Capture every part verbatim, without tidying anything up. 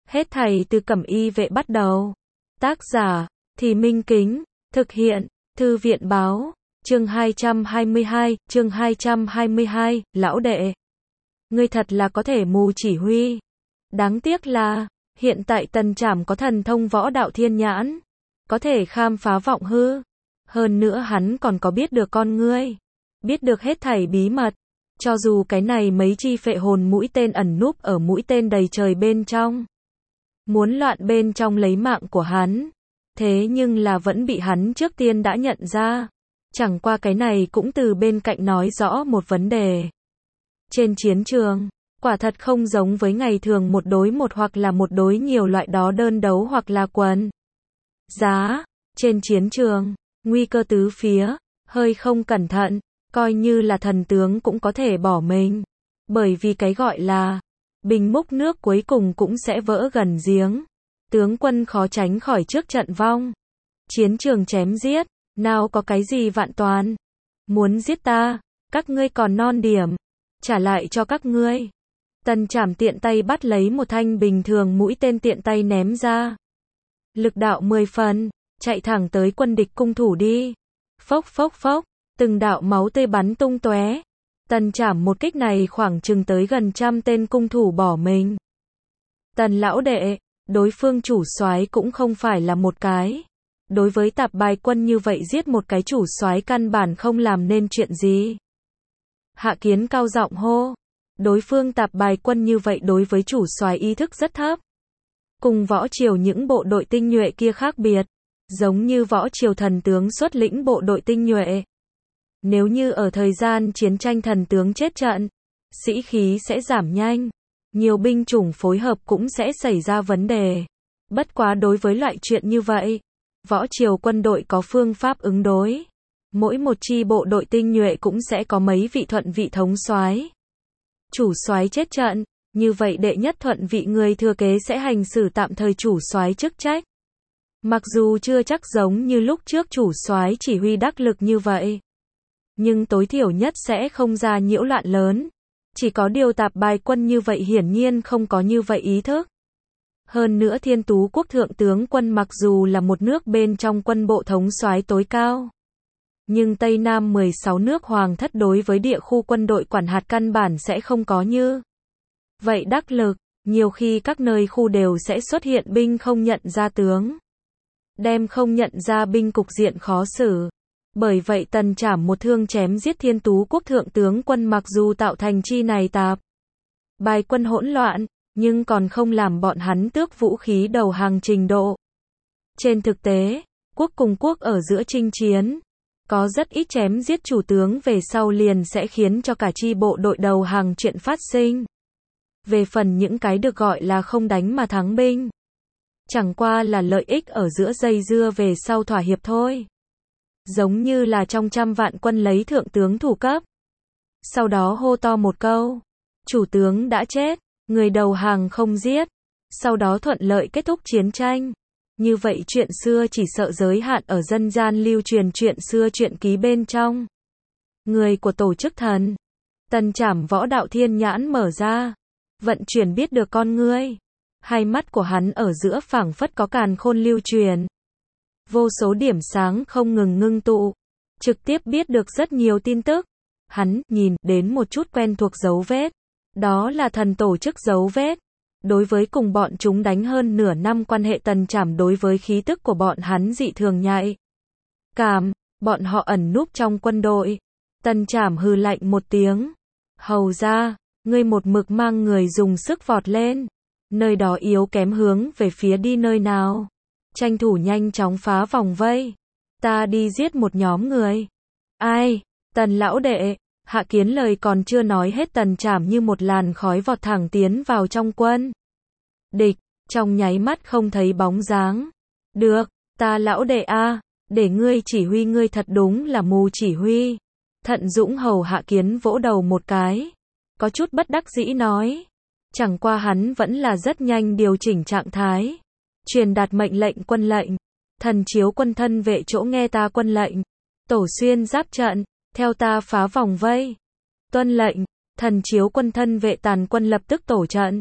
Hết thảy từ Cẩm Y vệ bắt đầu. Tác giả, Thì Minh Kính, thực hiện, Thư viện báo, chương hai trăm hai mươi hai, chương hai trăm hai mươi hai, lão đệ. Ngươi thật là có thể mù chỉ huy. Đáng tiếc là, hiện tại Tần Trảm có thần thông võ đạo thiên nhãn, có thể khám phá vọng hư. Hơn nữa hắn còn có biết được con ngươi, biết được hết thảy bí mật. Cho dù cái này mấy chi phệ hồn mũi tên ẩn núp ở mũi tên đầy trời bên trong, muốn loạn bên trong lấy mạng của hắn, thế nhưng là vẫn bị hắn trước tiên đã nhận ra. Chẳng qua cái này cũng từ bên cạnh nói rõ một vấn đề. Trên chiến trường, quả thật không giống với ngày thường một đối một hoặc là một đối nhiều loại đó đơn đấu hoặc là quần giá. Trên chiến trường, nguy cơ tứ phía, hơi không cẩn thận, coi như là thần tướng cũng có thể bỏ mình. Bởi vì cái gọi là bình múc nước cuối cùng cũng sẽ vỡ gần giếng. Tướng quân khó tránh khỏi trước trận vong. Chiến trường chém giết, nào có cái gì vạn toàn. Muốn giết ta, các ngươi còn non điểm, trả lại cho các ngươi. Tần Trảm tiện tay bắt lấy một thanh bình thường mũi tên tiện tay ném ra. Lực đạo mười phần, chạy thẳng tới quân địch cung thủ đi. Phốc phốc phốc, từng đạo máu tươi bắn tung tóe. Tần Trảm một kích này khoảng chừng tới gần trăm tên cung thủ bỏ mình. Tần lão đệ, đối phương chủ soái cũng không phải là một cái. Đối với tạp bài quân như vậy giết một cái chủ soái căn bản không làm nên chuyện gì. Hạ Kiến cao giọng hô. Đối phương tạp bài quân như vậy đối với chủ soái ý thức rất thấp. Cùng võ triều những bộ đội tinh nhuệ kia khác biệt. Giống như võ triều thần tướng xuất lĩnh bộ đội tinh nhuệ. Nếu như ở thời gian chiến tranh thần tướng chết trận, sĩ khí sẽ giảm nhanh. Nhiều binh chủng phối hợp cũng sẽ xảy ra vấn đề. Bất quá đối với loại chuyện như vậy, võ triều quân đội có phương pháp ứng đối. Mỗi một chi bộ đội tinh nhuệ cũng sẽ có mấy vị thuận vị thống soái. Chủ soái chết trận, như vậy đệ nhất thuận vị người thừa kế sẽ hành xử tạm thời chủ soái chức trách. Mặc dù chưa chắc giống như lúc trước chủ soái chỉ huy đắc lực như vậy, nhưng tối thiểu nhất sẽ không ra nhiễu loạn lớn. Chỉ có điều tạp bài quân như vậy hiển nhiên không có như vậy ý thức. Hơn nữa Thiên Tú quốc thượng tướng quân mặc dù là một nước bên trong quân bộ thống soái tối cao, nhưng Tây Nam mười sáu nước hoàng thất đối với địa khu quân đội quản hạt căn bản sẽ không có như vậy đắc lực. Nhiều khi các nơi khu đều sẽ xuất hiện binh không nhận ra tướng, đem không nhận ra binh cục diện khó xử. Bởi vậy Tần Trảm một thương chém giết Thiên Tú quốc thượng tướng quân mặc dù tạo thành chi này tạp bài quân hỗn loạn, nhưng còn không làm bọn hắn tước vũ khí đầu hàng trình độ. Trên thực tế, quốc cùng quốc ở giữa chinh chiến, có rất ít chém giết chủ tướng về sau liền sẽ khiến cho cả chi bộ đội đầu hàng chuyện phát sinh. Về phần những cái được gọi là không đánh mà thắng binh, chẳng qua là lợi ích ở giữa dây dưa về sau thỏa hiệp thôi. Giống như là trong trăm vạn quân lấy thượng tướng thủ cấp, sau đó hô to một câu, chủ tướng đã chết, người đầu hàng không giết, sau đó thuận lợi kết thúc chiến tranh. Như vậy chuyện xưa chỉ sợ giới hạn ở dân gian lưu truyền chuyện xưa truyện ký bên trong. Người của tổ chức thần. Tần Trảm võ đạo thiên nhãn mở ra, vận chuyển biết được con ngươi. Hai mắt của hắn ở giữa phảng phất có càn khôn lưu truyền. Vô số điểm sáng không ngừng ngưng tụ, trực tiếp biết được rất nhiều tin tức. Hắn nhìn đến một chút quen thuộc dấu vết. Đó là thần tổ chức dấu vết. Đối với cùng bọn chúng đánh hơn nửa năm quan hệ Tần Trảm đối với khí tức của bọn hắn dị thường nhạy cảm, bọn họ ẩn núp trong quân đội. Tần Trảm hừ lạnh một tiếng. Hầu ra, ngươi một mực mang người dùng sức vọt lên. Nơi đó yếu kém hướng về phía đi nơi nào. Tranh thủ nhanh chóng phá vòng vây. Ta đi giết một nhóm người. Ai? Tần lão đệ. Hạ Kiến lời còn chưa nói hết Tần Trảm như một làn khói vọt thẳng tiến vào trong quân địch, trong nháy mắt không thấy bóng dáng. Được, ta lão đệ a, để ngươi chỉ huy ngươi thật đúng là mù chỉ huy. Thận Dũng hầu Hạ Kiến vỗ đầu một cái, có chút bất đắc dĩ nói. Chẳng qua hắn vẫn là rất nhanh điều chỉnh trạng thái, truyền đạt mệnh lệnh quân lệnh. Thần chiếu quân thân vệ chỗ nghe ta quân lệnh. Tổ xuyên giáp trận, theo ta phá vòng vây. Tuân lệnh. Thần chiếu quân thân vệ tàn quân lập tức tổ trận.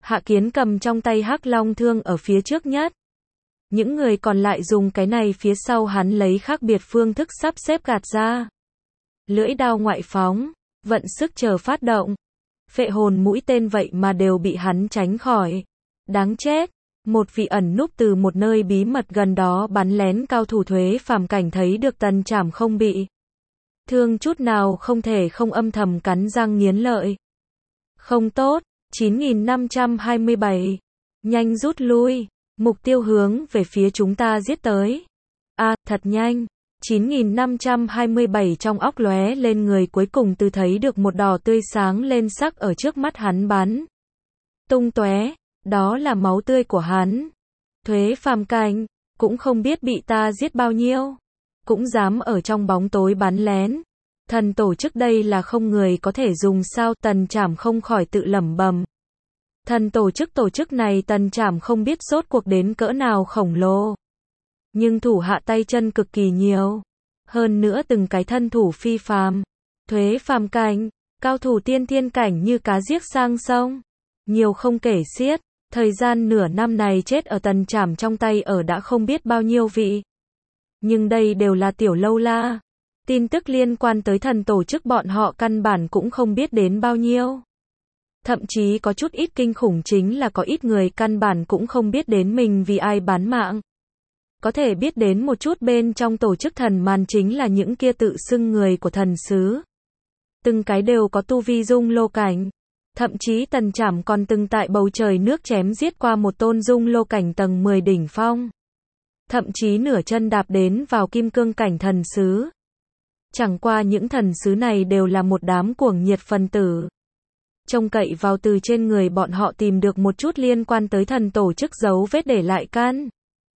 Hạ Kiến cầm trong tay Hắc Long thương ở phía trước nhất. Những người còn lại dùng cái này phía sau hắn lấy khác biệt phương thức sắp xếp gạt ra. Lưỡi đao ngoại phóng, vận sức chờ phát động. Phệ hồn mũi tên vậy mà đều bị hắn tránh khỏi. Đáng chết. Một vị ẩn núp từ một nơi bí mật gần đó bắn lén cao thủ Thuế Phàm cảnh thấy được Tần Trảm không bị thương chút nào, không thể không âm thầm cắn răng nghiến lợi. Không tốt. chín nghìn năm trăm hai mươi bảy. Nhanh rút lui. Mục tiêu hướng về phía chúng ta giết tới. A, à, thật nhanh. chín nghìn năm trăm hai mươi bảy trong óc lóe lên, người cuối cùng từ thấy được một đỏ tươi sáng lên sắc ở trước mắt hắn bắn tung tóe, đó là máu tươi của hắn. Thuế Phàm cảnh, cũng không biết bị ta giết bao nhiêu, cũng dám ở trong bóng tối bắn lén. Thần tổ chức đây là không người có thể dùng sao? Tần Trảm không khỏi tự lẩm bẩm. Thần tổ chức tổ chức này Tần Trảm không biết rốt cuộc đến cỡ nào khổng lồ. Nhưng thủ hạ tay chân cực kỳ nhiều. Hơn nữa từng cái thân thủ phi phàm. Thuế Phàm cảnh, cao thủ tiên thiên cảnh như cá giết sang sông. Nhiều không kể xiết. Thời gian nửa năm này chết ở Tần Trảm trong tay ở đã không biết bao nhiêu vị. Nhưng đây đều là tiểu lâu la. Tin tức liên quan tới thần tổ chức bọn họ căn bản cũng không biết đến bao nhiêu. Thậm chí có chút ít kinh khủng chính là có ít người căn bản cũng không biết đến mình vì ai bán mạng. Có thể biết đến một chút bên trong tổ chức thần màn chính là những kia tự xưng người của thần sứ. Từng cái đều có tu vi dung lô cảnh. Thậm chí Tần Trảm còn từng tại bầu trời nước chém giết qua một tôn dung lô cảnh tầng mười đỉnh phong. Thậm chí nửa chân đạp đến vào kim cương cảnh thần sứ. Chẳng qua những thần sứ này đều là một đám cuồng nhiệt phân tử. Trông cậy vào từ trên người bọn họ tìm được một chút liên quan tới thần tổ chức dấu vết để lại căn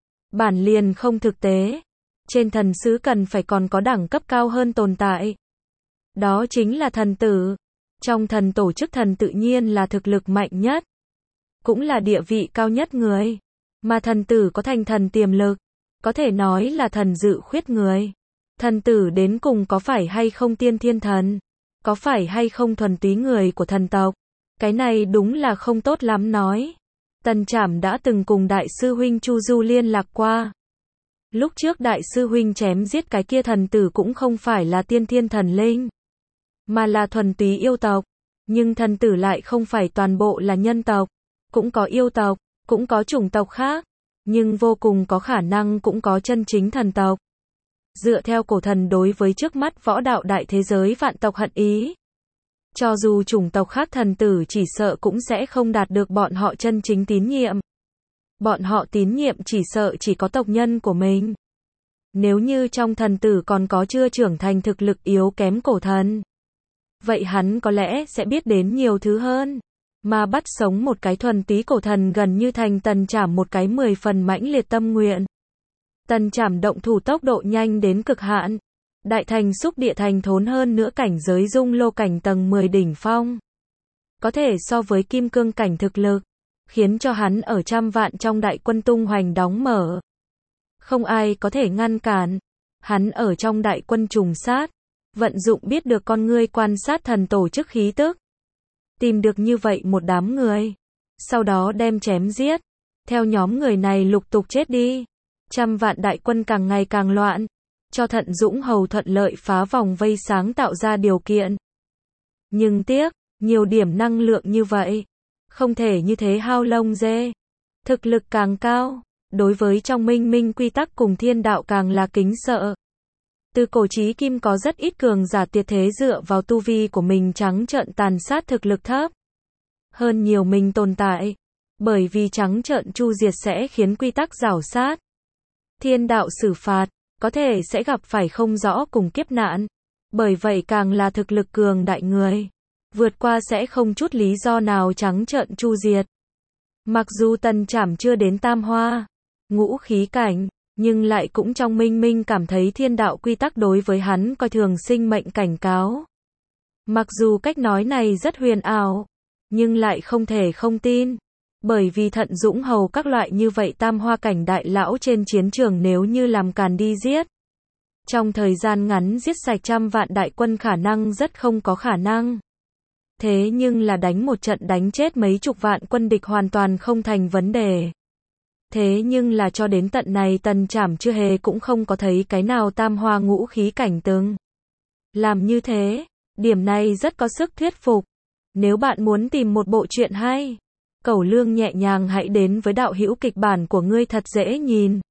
bản liền không thực tế. Trên thần sứ cần phải còn có đẳng cấp cao hơn tồn tại. Đó chính là thần tử. Trong thần tổ chức thần tự nhiên là thực lực mạnh nhất. Cũng là địa vị cao nhất người. Mà thần tử có thành thần tiềm lực. Có thể nói là thần dự khuyết người. Thần tử đến cùng có phải hay không tiên thiên thần? Có phải hay không thuần túy người của thần tộc? Cái này đúng là không tốt lắm nói. Tần Trảm đã từng cùng đại sư huynh Chu Du liên lạc qua. Lúc trước đại sư huynh chém giết cái kia thần tử cũng không phải là tiên thiên thần linh, mà là thuần túy yêu tộc. Nhưng thần tử lại không phải toàn bộ là nhân tộc. Cũng có yêu tộc, cũng có chủng tộc khác. Nhưng vô cùng có khả năng cũng có chân chính thần tộc. Dựa theo cổ thần đối với trước mắt võ đạo đại thế giới vạn tộc hận ý. Cho dù chủng tộc khác thần tử chỉ sợ cũng sẽ không đạt được bọn họ chân chính tín nhiệm. Bọn họ tín nhiệm chỉ sợ chỉ có tộc nhân của mình. Nếu như trong thần tử còn có chưa trưởng thành thực lực yếu kém cổ thần, vậy hắn có lẽ sẽ biết đến nhiều thứ hơn. Mà bắt sống một cái thuần túy cổ thần gần như thành Tần Trảm một cái mười phần mãnh liệt tâm nguyện. Tần Trảm động thủ tốc độ nhanh đến cực hạn. Đại thành xúc địa thành thốn hơn nữa cảnh giới dung lô cảnh tầng mười đỉnh phong. Có thể so với kim cương cảnh thực lực. Khiến cho hắn ở trăm vạn trong đại quân tung hoành đóng mở. Không ai có thể ngăn cản. Hắn ở trong đại quân trùng sát. Vận dụng biết được con ngươi quan sát thần tổ chức khí tức. Tìm được như vậy một đám người. Sau đó đem chém giết. Theo nhóm người này lục tục chết đi. Trăm vạn đại quân càng ngày càng loạn. Cho Thận Dũng Hầu thuận lợi phá vòng vây sáng tạo ra điều kiện. Nhưng tiếc, nhiều điểm năng lượng như vậy. Không thể như thế hao lông dê. Thực lực càng cao. Đối với trong minh minh quy tắc cùng thiên đạo càng là kính sợ. Từ cổ chí kim có rất ít cường giả tuyệt thế dựa vào tu vi của mình trắng trợn tàn sát thực lực thấp hơn nhiều mình tồn tại. Bởi vì trắng trợn chu diệt sẽ khiến quy tắc rảo sát. Thiên đạo xử phạt, có thể sẽ gặp phải không rõ cùng kiếp nạn. Bởi vậy càng là thực lực cường đại người, vượt qua sẽ không chút lý do nào trắng trợn chu diệt. Mặc dù Tần Trảm chưa đến tam hoa, ngũ khí cảnh, nhưng lại cũng trong minh minh cảm thấy thiên đạo quy tắc đối với hắn coi thường sinh mệnh cảnh cáo. Mặc dù cách nói này rất huyền ảo, nhưng lại không thể không tin. Bởi vì Thận Dũng Hầu các loại như vậy tam hoa cảnh đại lão trên chiến trường nếu như làm càn đi giết. Trong thời gian ngắn giết sạch trăm vạn đại quân khả năng rất không có khả năng. Thế nhưng là đánh một trận đánh chết mấy chục vạn quân địch hoàn toàn không thành vấn đề. Thế nhưng là cho đến tận này Tần Trảm chưa hề cũng không có thấy cái nào tam hoa ngũ khí cảnh từng làm như thế. Điểm này rất có sức thuyết phục. Nếu bạn muốn tìm một bộ truyện hay, Cẩu Lương nhẹ nhàng hãy đến với đạo hữu kịch bản của ngươi thật dễ nhìn.